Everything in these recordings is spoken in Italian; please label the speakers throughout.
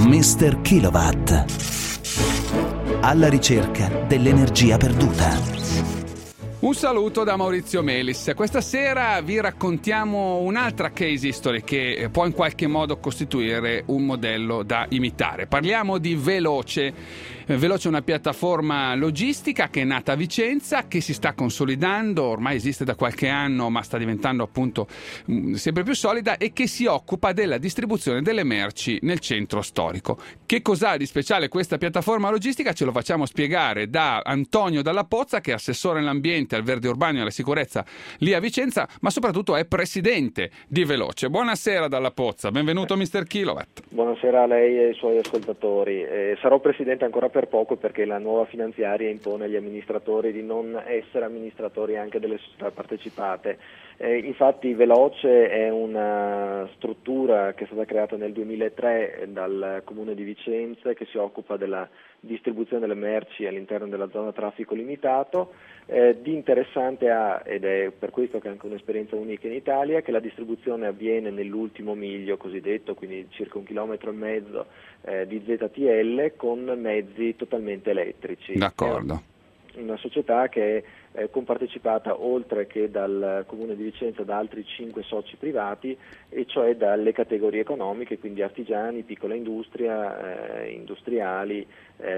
Speaker 1: Mr. Kilowatt. Alla ricerca dell'energia perduta.
Speaker 2: Un saluto da Maurizio Melis. Questa sera vi raccontiamo un'altra case history che può in qualche modo costituire un modello da imitare. Parliamo di Veloce. Veloce è una piattaforma logistica che è nata a Vicenza, che si sta consolidando, ormai esiste da qualche anno ma sta diventando appunto sempre più solida, e che si occupa della distribuzione delle merci nel centro storico. Che cos'ha di speciale questa piattaforma logistica? Ce lo facciamo spiegare da Antonio Dalla Pozza, che è assessore all'ambiente, al verde urbano e alla sicurezza lì a Vicenza, ma soprattutto è presidente di Veloce. Buonasera Dalla Pozza, benvenuto Mr. Kilowatt.
Speaker 3: Buonasera a lei e ai suoi ascoltatori. Sarò presidente ancora per poco perché la nuova finanziaria impone agli amministratori di non essere amministratori anche delle società partecipate. Infatti Veloce è una struttura che è stata creata nel 2003 dal Comune di Vicenza e che si occupa della distribuzione delle merci all'interno della zona traffico limitato. Di interessante ha, ed è per questo che è anche un'esperienza unica in Italia, che la distribuzione avviene nell'ultimo miglio cosiddetto, quindi circa 1,5 chilometri di ZTL con mezzi totalmente elettrici.
Speaker 2: D'accordo.
Speaker 3: È una società che è compartecipata oltre che dal Comune di Vicenza da altri 5 soci privati, e cioè dalle categorie economiche, quindi artigiani, piccola industria, industriali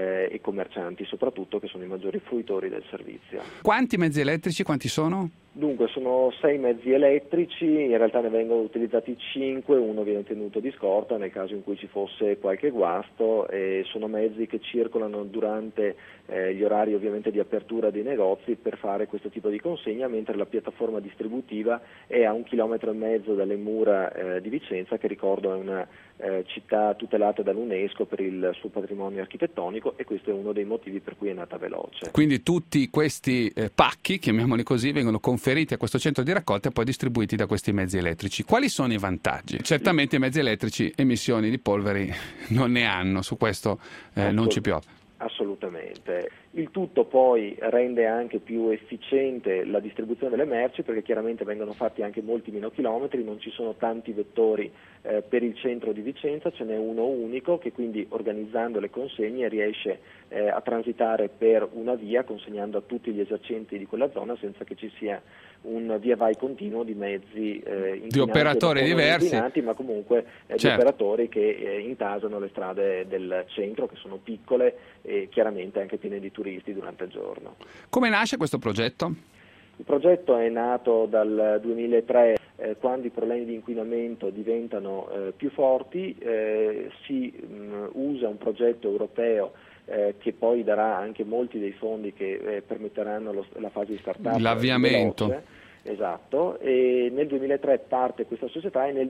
Speaker 3: e commercianti soprattutto, che sono i maggiori fruitori del servizio.
Speaker 2: Quanti mezzi elettrici? Quanti sono?
Speaker 3: Dunque sono 6 mezzi elettrici, in realtà ne vengono utilizzati 5, uno viene tenuto di scorta nel caso in cui ci fosse qualche guasto, e sono mezzi che circolano durante gli orari ovviamente di apertura dei negozi per fare questo tipo di consegna, mentre la piattaforma distributiva è a 1,5 chilometri dalle mura di Vicenza, che ricordo è una città tutelata dall'UNESCO per il suo patrimonio architettonico, e questo è uno dei motivi per cui è nata Veloce.
Speaker 2: Quindi tutti questi pacchi, chiamiamoli così, vengono conferiti a questo centro di raccolta e poi distribuiti da questi mezzi elettrici. Quali sono i vantaggi? Certamente i mezzi elettrici emissioni di polveri non ne hanno, su questo non ci piove.
Speaker 3: Assolutamente. Il tutto poi rende anche più efficiente la distribuzione delle merci, perché chiaramente vengono fatti anche molti meno chilometri, non ci sono tanti vettori per il centro di Vicenza, ce n'è uno unico che quindi, organizzando le consegne, riesce a transitare per una via, consegnando a tutti gli esercenti di quella zona senza che ci sia un via vai continuo di mezzi
Speaker 2: di operatori diversi,
Speaker 3: ma comunque di operatori che intasano le strade del centro, che sono piccole e chiaramente anche piene di turisti durante il giorno.
Speaker 2: Come nasce questo progetto?
Speaker 3: Il progetto è nato dal 2003, quando i problemi di inquinamento diventano più forti, si usa un progetto europeo che poi darà anche molti dei fondi che permetteranno la fase di start-up.
Speaker 2: L'avviamento.
Speaker 3: Esatto, e nel 2003 parte questa società e nel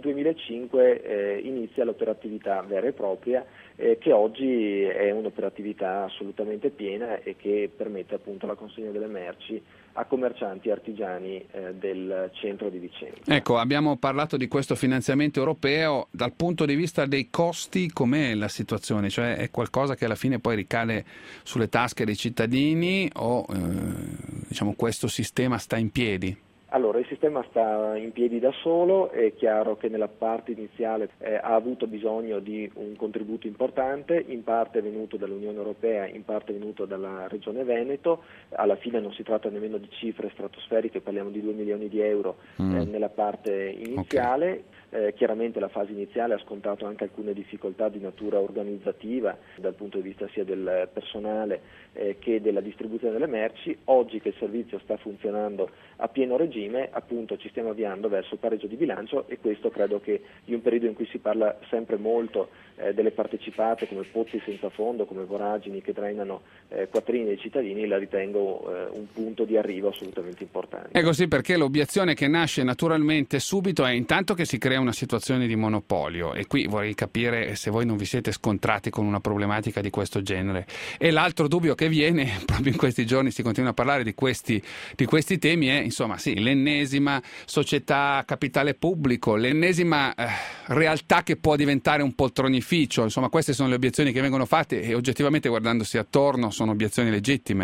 Speaker 3: 2005 inizia l'operatività vera e propria, che oggi è un'operatività assolutamente piena e che permette appunto la consegna delle merci a commercianti e artigiani del centro di Vicenza.
Speaker 2: Ecco, abbiamo parlato di questo finanziamento europeo. Dal punto di vista dei costi, com'è la situazione? Cioè è qualcosa che alla fine poi ricade sulle tasche dei cittadini o diciamo questo sistema sta in piedi?
Speaker 3: Allora, il sistema sta in piedi da solo, è chiaro che nella parte iniziale ha avuto bisogno di un contributo importante, in parte è venuto dall'Unione Europea, in parte è venuto dalla Regione Veneto, alla fine non si tratta nemmeno di cifre stratosferiche, parliamo di 2 milioni di euro nella parte iniziale. Okay. Chiaramente la fase iniziale ha scontato anche alcune difficoltà di natura organizzativa dal punto di vista sia del personale che della distribuzione delle merci. Oggi che il servizio sta funzionando a pieno regime, appunto ci stiamo avviando verso il pareggio di bilancio, e questo credo che in un periodo in cui si parla sempre molto delle partecipate come pozzi senza fondo, come voragini che drenano quattrini dei cittadini, la ritengo un punto di arrivo assolutamente importante.
Speaker 2: È così, perché l'obiezione che nasce naturalmente subito è intanto che si crea una situazione di monopolio, e qui vorrei capire se voi non vi siete scontrati con una problematica di questo genere. E l'altro dubbio che viene, proprio in questi giorni si continua a parlare di questi temi, è insomma sì, l'ennesima società a capitale pubblico, l'ennesima realtà che può diventare un poltronificio. Insomma, queste sono le obiezioni che vengono fatte, e oggettivamente guardandosi attorno sono obiezioni legittime.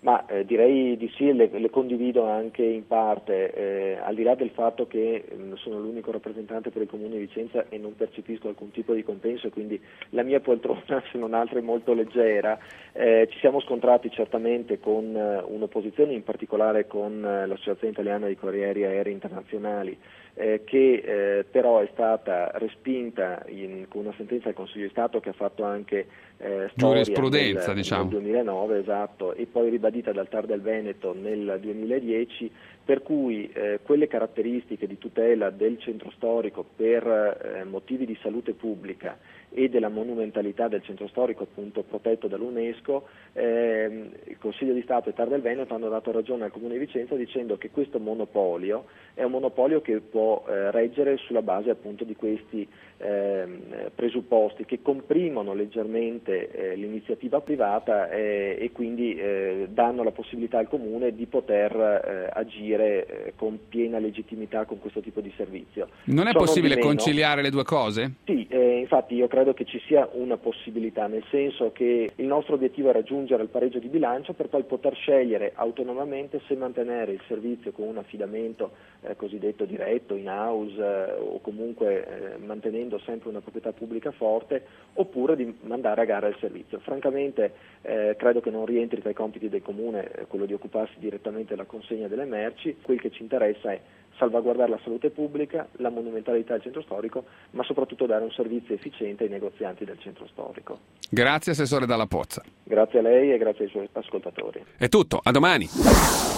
Speaker 3: Ma direi di sì, le condivido anche in parte, al di là del fatto che sono l'unico rappresentante per il Comune di Vicenza e non percepisco alcun tipo di compenso, e quindi la mia poltrona, se non altro, è molto leggera. Ci siamo scontrati certamente con un'opposizione, in particolare con l'Associazione Italiana di Corrieri Aerei Internazionali, che però è stata respinta con una sentenza del Consiglio di Stato che ha fatto anche
Speaker 2: giurisprudenza,
Speaker 3: nel 2009, esatto, e poi ribadita dal TAR del Veneto nel 2010, per cui quelle caratteristiche di tutela del centro storico per motivi di salute pubblica e della monumentalità del centro storico, appunto protetto dall'UNESCO, il Consiglio di Stato e TAR del Veneto hanno dato ragione al Comune di Vicenza dicendo che questo monopolio è un monopolio che può reggere sulla base appunto di questi presupposti che comprimono leggermente l'iniziativa privata e quindi danno la possibilità al Comune di poter agire con piena legittimità con questo tipo di servizio.
Speaker 2: Non è possibile conciliare le due cose?
Speaker 3: Sì, infatti io credo che ci sia una possibilità, nel senso che il nostro obiettivo è raggiungere il pareggio di bilancio per poi poter scegliere autonomamente se mantenere il servizio con un affidamento cosiddetto diretto, in house o comunque mantenendo sempre una proprietà pubblica forte, oppure di mandare a gara il servizio. Francamente credo che non rientri tra i compiti del Comune quello di occuparsi direttamente della consegna delle merci. Quel che ci interessa è salvaguardare la salute pubblica, la monumentalità del centro storico, ma soprattutto dare un servizio efficiente ai negozianti del centro storico.
Speaker 2: Grazie Assessore Dalla Pozza.
Speaker 3: Grazie a lei e grazie ai suoi ascoltatori.
Speaker 2: È tutto, a domani.